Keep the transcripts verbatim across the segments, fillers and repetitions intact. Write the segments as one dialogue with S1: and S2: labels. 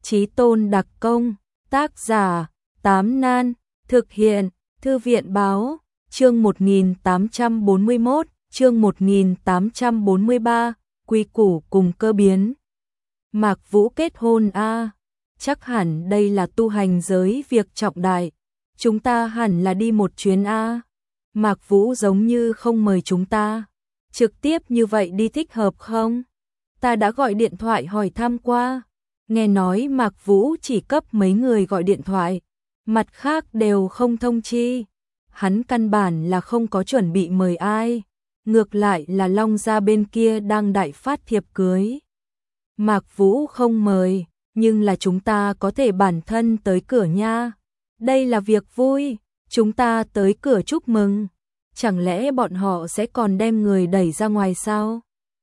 S1: Chí tôn đặc công, tác giả, Tám Nan, thực hiện, Thư viện báo, chương một nghìn tám trăm bốn mươi mốt, chương một nghìn tám trăm bốn mươi ba, quy củ cùng cơ biến. Mạc Vũ kết hôn a à? Chắc hẳn đây là tu hành giới việc trọng đại. Chúng ta hẳn là đi một chuyến a à? Mạc Vũ giống như không mời chúng ta. Trực tiếp như vậy đi thích hợp không? Ta đã gọi điện thoại hỏi thăm qua. Nghe nói Mạc Vũ chỉ cấp mấy người gọi điện thoại, mặt khác đều không thông chi. Hắn căn bản là không có chuẩn bị mời ai. Ngược lại là Long Gia bên kia đang đại phát thiệp cưới. Mạc Vũ không mời, nhưng là chúng ta có thể bản thân tới cửa nha. Đây là việc vui, chúng ta tới cửa chúc mừng. Chẳng lẽ bọn họ sẽ còn đem người đẩy ra ngoài sao?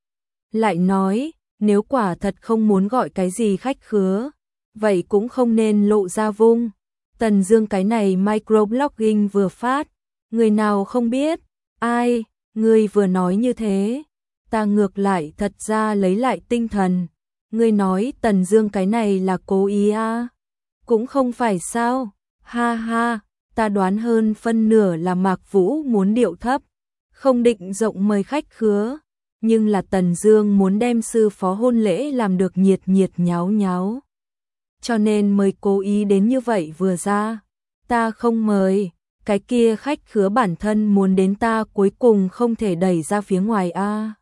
S1: Lại nói, nếu quả thật không muốn gọi cái gì khách khứa, vậy cũng không nên lộ ra vung. Tần Dương cái này microblogging vừa phát, người nào không biết? Ai, ngươi vừa nói như thế, ta ngược lại thật ra lấy lại tinh thần. Ngươi nói Tần Dương cái này là cố ý à? Cũng không phải sao? Ha ha, ta đoán hơn phân nửa là Mạc Vũ muốn điệu thấp, không định rộng mời khách khứa, nhưng là Tần Dương muốn đem sư phó hôn lễ làm được nhiệt nhiệt nháo nháo, cho nên mới cố ý đến như vậy vừa ra. Ta không mời, cái kia khách khứa bản thân muốn đến, ta cuối cùng không thể đẩy ra phía ngoài a. À.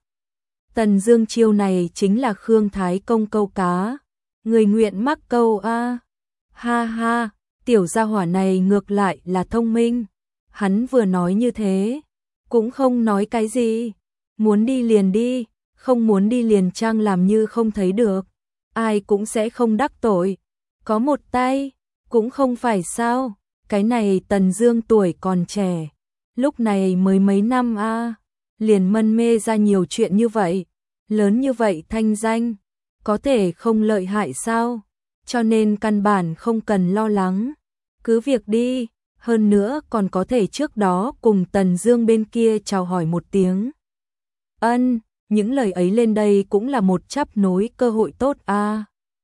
S1: Tần Dương chiêu này chính là Khương Thái Công câu cá, người nguyện mắc câu a. À. Ha ha, tiểu gia hỏa này ngược lại là thông minh. Hắn vừa nói như thế, cũng không nói cái gì. Muốn đi liền đi, không muốn đi liền trang làm như không thấy được. Ai cũng sẽ không đắc tội. Có một tay, cũng không phải sao. Cái này Tần Dương tuổi còn trẻ, lúc này mới mấy năm a, à, liền mân mê ra nhiều chuyện như vậy, lớn như vậy thanh danh, có thể không lợi hại sao? Cho nên căn bản không cần lo lắng, cứ việc đi, hơn nữa còn có thể trước đó cùng Tần Dương bên kia chào hỏi một tiếng. Ân, những lời ấy lên đây cũng là một chắp nối cơ hội tốt a. À.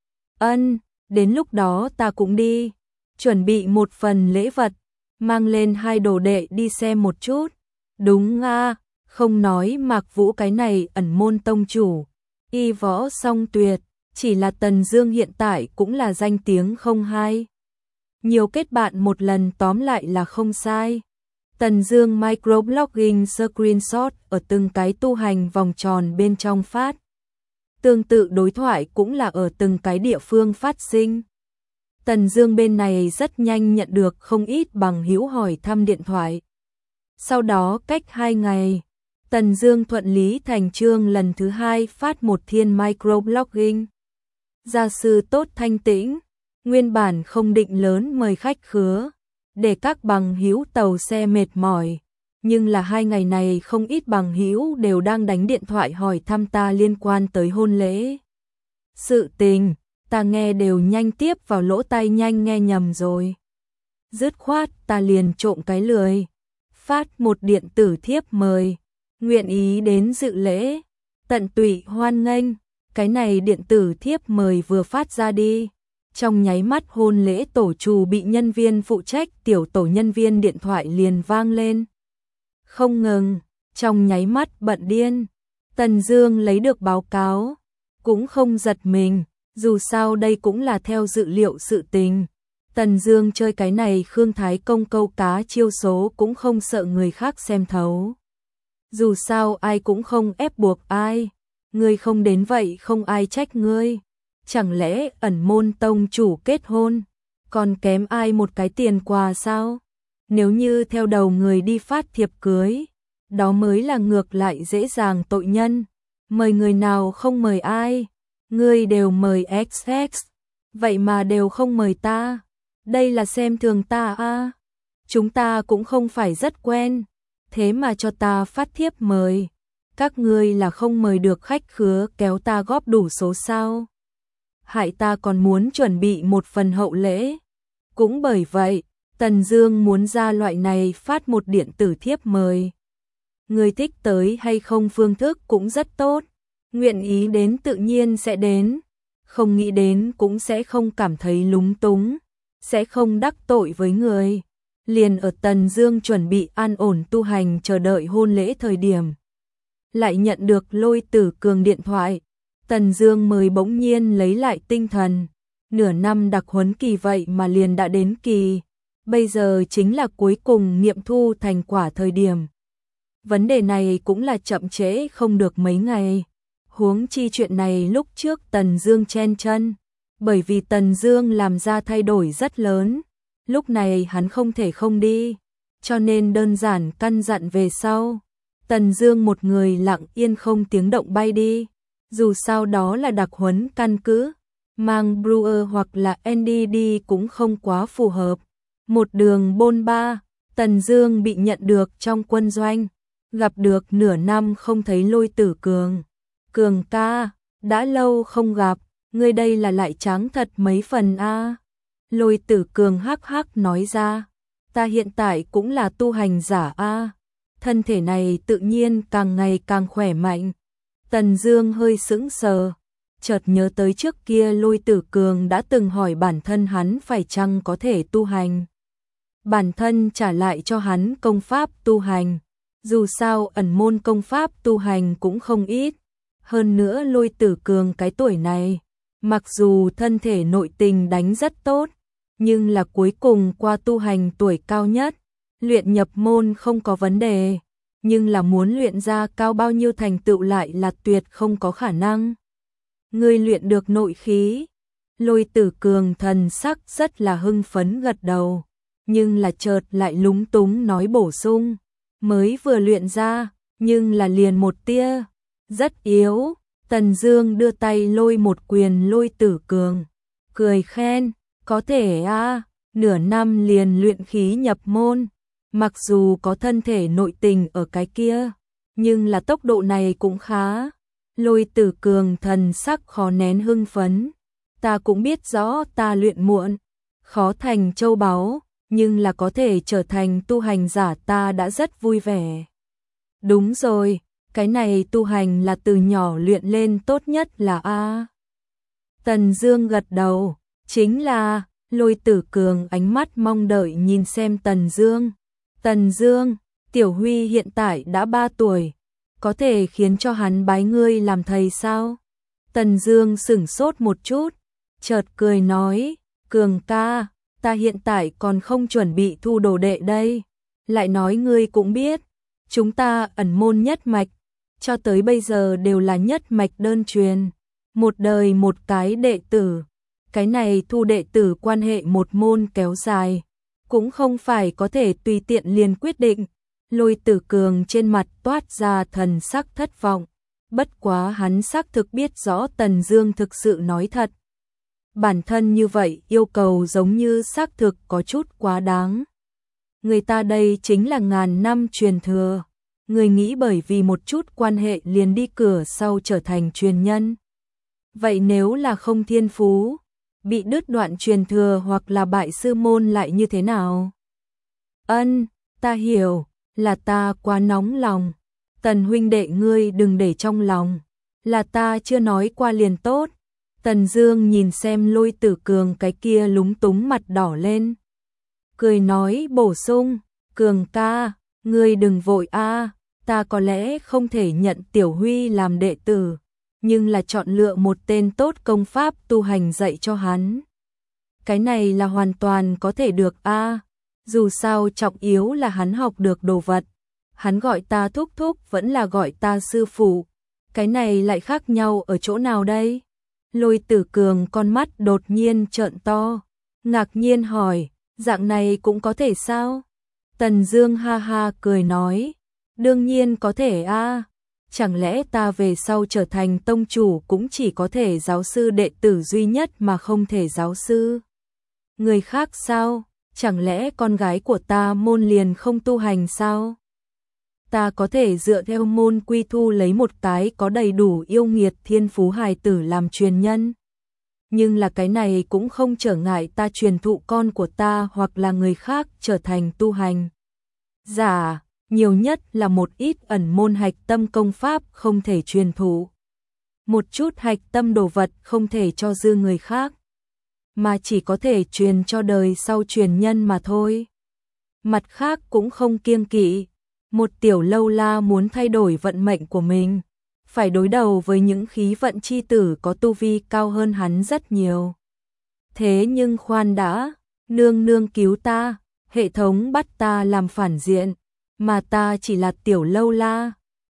S1: Ân, đến lúc đó ta cũng đi, chuẩn bị một phần lễ vật, mang lên hai đồ đệ đi xem một chút. Đúng a, à, không nói Mạc Vũ cái này ẩn môn tông chủ, y võ song tuyệt, chỉ là Tần Dương hiện tại cũng là danh tiếng không hay. Nhiều kết bạn một lần tóm lại là không sai. Tần Dương microblogging screenshot ở từng cái tu hành vòng tròn bên trong phát. Tương tự đối thoại cũng là ở từng cái địa phương phát sinh. Tần Dương bên này rất nhanh nhận được không ít bằng hữu hỏi thăm điện thoại. Sau đó cách hai ngày, Tần Dương thuận lý thành chương lần thứ hai phát một thiên microblogging. Gia sư tốt thanh tĩnh, nguyên bản không định lớn mời khách khứa, để các bằng hữu tàu xe mệt mỏi, nhưng là hai ngày này không ít bằng hữu đều đang đánh điện thoại hỏi thăm ta liên quan tới hôn lễ. Sự tình, ta nghe đều nhanh tiếp vào lỗ tai nhanh nghe nhầm rồi. Dứt khoát ta liền trộm cái lười, phát một điện tử thiếp mời, nguyện ý đến dự lễ, tận tụy hoan nghênh. Cái này điện tử thiếp mời vừa phát ra đi, trong nháy mắt hôn lễ tổ trù bị nhân viên phụ trách tiểu tổ nhân viên điện thoại liền vang lên. Không ngừng, trong nháy mắt bận điên. Tần Dương lấy được báo cáo, cũng không giật mình, dù sao đây cũng là theo dự liệu sự tình. Tần Dương chơi cái này Khương Thái Công câu cá chiêu số cũng không sợ người khác xem thấu. Dù sao ai cũng không ép buộc ai. Ngươi không đến vậy không ai trách ngươi. Chẳng lẽ ẩn môn tông chủ kết hôn, còn kém ai một cái tiền quà sao? Nếu như theo đầu người đi phát thiệp cưới, đó mới là ngược lại dễ dàng tội nhân. Mời người nào không mời ai, ngươi đều mời ích ích, vậy mà đều không mời ta. Đây là xem thường ta a. À. Chúng ta cũng không phải rất quen, thế mà cho ta phát thiếp mời. Các ngươi là không mời được khách khứa kéo ta góp đủ số sao? Hại ta còn muốn chuẩn bị một phần hậu lễ. Cũng bởi vậy, Tần Dương muốn ra loại này phát một điện tử thiếp mời. Người thích tới hay không phương thức cũng rất tốt, nguyện ý đến tự nhiên sẽ đến, không nghĩ đến cũng sẽ không cảm thấy lúng túng, sẽ không đắc tội với người. Liền ở Tần Dương chuẩn bị an ổn tu hành chờ đợi hôn lễ thời điểm, lại nhận được Lôi Tử Cường điện thoại. Tần Dương mới bỗng nhiên lấy lại tinh thần, nửa năm đặc huấn kỳ vậy mà liền đã đến kỳ, bây giờ chính là cuối cùng nghiệm thu thành quả thời điểm. Vấn đề này cũng là chậm trễ không được mấy ngày. Huống chi chuyện này lúc trước Tần Dương chen chân, bởi vì Tần Dương làm ra thay đổi rất lớn, lúc này hắn không thể không đi, cho nên đơn giản căn dặn về sau. Tần Dương một người lặng yên không tiếng động bay đi, dù sao đó là đặc huấn căn cứ, mang Brewer hoặc là Andy đi cũng không quá phù hợp. Một đường bôn ba, Tần Dương bị nhận được trong quân doanh, gặp được nửa năm không thấy Lôi Tử Cường. Cường ca, đã lâu không gặp, ngươi đây là lại trắng thật mấy phần a. Lôi Tử Cường hắc hắc nói ra, ta hiện tại cũng là tu hành giả a, thân thể này tự nhiên càng ngày càng khỏe mạnh. Tần Dương hơi sững sờ, chợt nhớ tới trước kia Lôi Tử Cường đã từng hỏi bản thân hắn phải chăng có thể tu hành. Bản thân trả lại cho hắn công pháp tu hành, dù sao ẩn môn công pháp tu hành cũng không ít. Hơn nữa Lôi Tử Cường cái tuổi này, mặc dù thân thể nội tình đánh rất tốt, nhưng là cuối cùng qua tu hành tuổi cao nhất, luyện nhập môn không có vấn đề, nhưng là muốn luyện ra cao bao nhiêu thành tựu lại là tuyệt không có khả năng. Ngươi luyện được nội khí. Lôi Tử Cường thần sắc rất là hưng phấn gật đầu, nhưng là chợt lại lúng túng nói bổ sung, mới vừa luyện ra, nhưng là liền một tia, rất yếu. Tần Dương đưa tay lôi một quyền Lôi Tử Cường, cười khen, có thể a, nửa năm liền luyện khí nhập môn, mặc dù có thân thể nội tình ở cái kia, nhưng là tốc độ này cũng khá. Lôi Tử Cường thần sắc khó nén hưng phấn, ta cũng biết rõ ta luyện muộn, khó thành châu báu, nhưng là có thể trở thành tu hành giả ta đã rất vui vẻ. Đúng rồi, cái này tu hành là từ nhỏ luyện lên tốt nhất là a. Tần Dương gật đầu, chính là. Lôi Tử Cường ánh mắt mong đợi nhìn xem Tần Dương. Tần Dương, Tiểu Huy hiện tại đã ba tuổi, có thể khiến cho hắn bái ngươi làm thầy sao? Tần Dương sững sốt một chút, chợt cười nói, Cường ca, ta hiện tại còn không chuẩn bị thu đồ đệ đây. Lại nói ngươi cũng biết, chúng ta ẩn môn nhất mạch, cho tới bây giờ đều là nhất mạch đơn truyền, một đời một cái đệ tử. Cái này thu đệ tử quan hệ một môn kéo dài, cũng không phải có thể tùy tiện liền quyết định. Lôi Tử Cường trên mặt toát ra thần sắc thất vọng, bất quá hắn xác thực biết rõ Tần Dương thực sự nói thật. Bản thân như vậy yêu cầu giống như xác thực có chút quá đáng. Người ta đây chính là ngàn năm truyền thừa, người nghĩ bởi vì một chút quan hệ liền đi cửa sau trở thành truyền nhân. Vậy nếu là không thiên phú, bị đứt đoạn truyền thừa hoặc là bại sư môn lại như thế nào? Ân, ta hiểu, là ta quá nóng lòng. Tần huynh đệ ngươi đừng để trong lòng, là ta chưa nói qua liền tốt. Tần Dương nhìn xem Lôi Tử Cường cái kia lúng túng mặt đỏ lên, cười nói bổ sung, Cường ca, ngươi đừng vội a, ta có lẽ không thể nhận Tiểu Huy làm đệ tử, nhưng là chọn lựa một tên tốt công pháp tu hành dạy cho hắn. Cái này là hoàn toàn có thể được a, dù sao trọng yếu là hắn học được đồ vật. Hắn gọi ta thúc thúc vẫn là gọi ta sư phụ, cái này lại khác nhau ở chỗ nào đây? Lôi Tử Cường con mắt đột nhiên trợn to, ngạc nhiên hỏi, dạng này cũng có thể sao? Tần Dương ha ha cười nói, đương nhiên có thể a, chẳng lẽ ta về sau trở thành tông chủ cũng chỉ có thể giáo sư đệ tử duy nhất mà không thể giáo sư người khác sao? Chẳng lẽ con gái của ta môn liền không tu hành sao? Ta có thể dựa theo môn quy thu lấy một cái có đầy đủ yêu nghiệt thiên phú hài tử làm truyền nhân. Nhưng là cái này cũng không trở ngại ta truyền thụ con của ta hoặc là người khác trở thành tu hành giả, nhiều nhất là một ít ẩn môn hạch tâm công pháp không thể truyền thụ. một chút hạch tâm đồ vật không thể cho dư người khác, mà chỉ có thể truyền cho đời sau truyền nhân mà thôi. Mặt khác cũng không kiêng kỵ, một tiểu lâu la muốn thay đổi vận mệnh của mình, phải đối đầu với những khí vận chi tử có tu vi cao hơn hắn rất nhiều. Thế nhưng khoan đã, nương nương cứu ta, hệ thống bắt ta làm phản diện, mà ta chỉ là tiểu lâu la,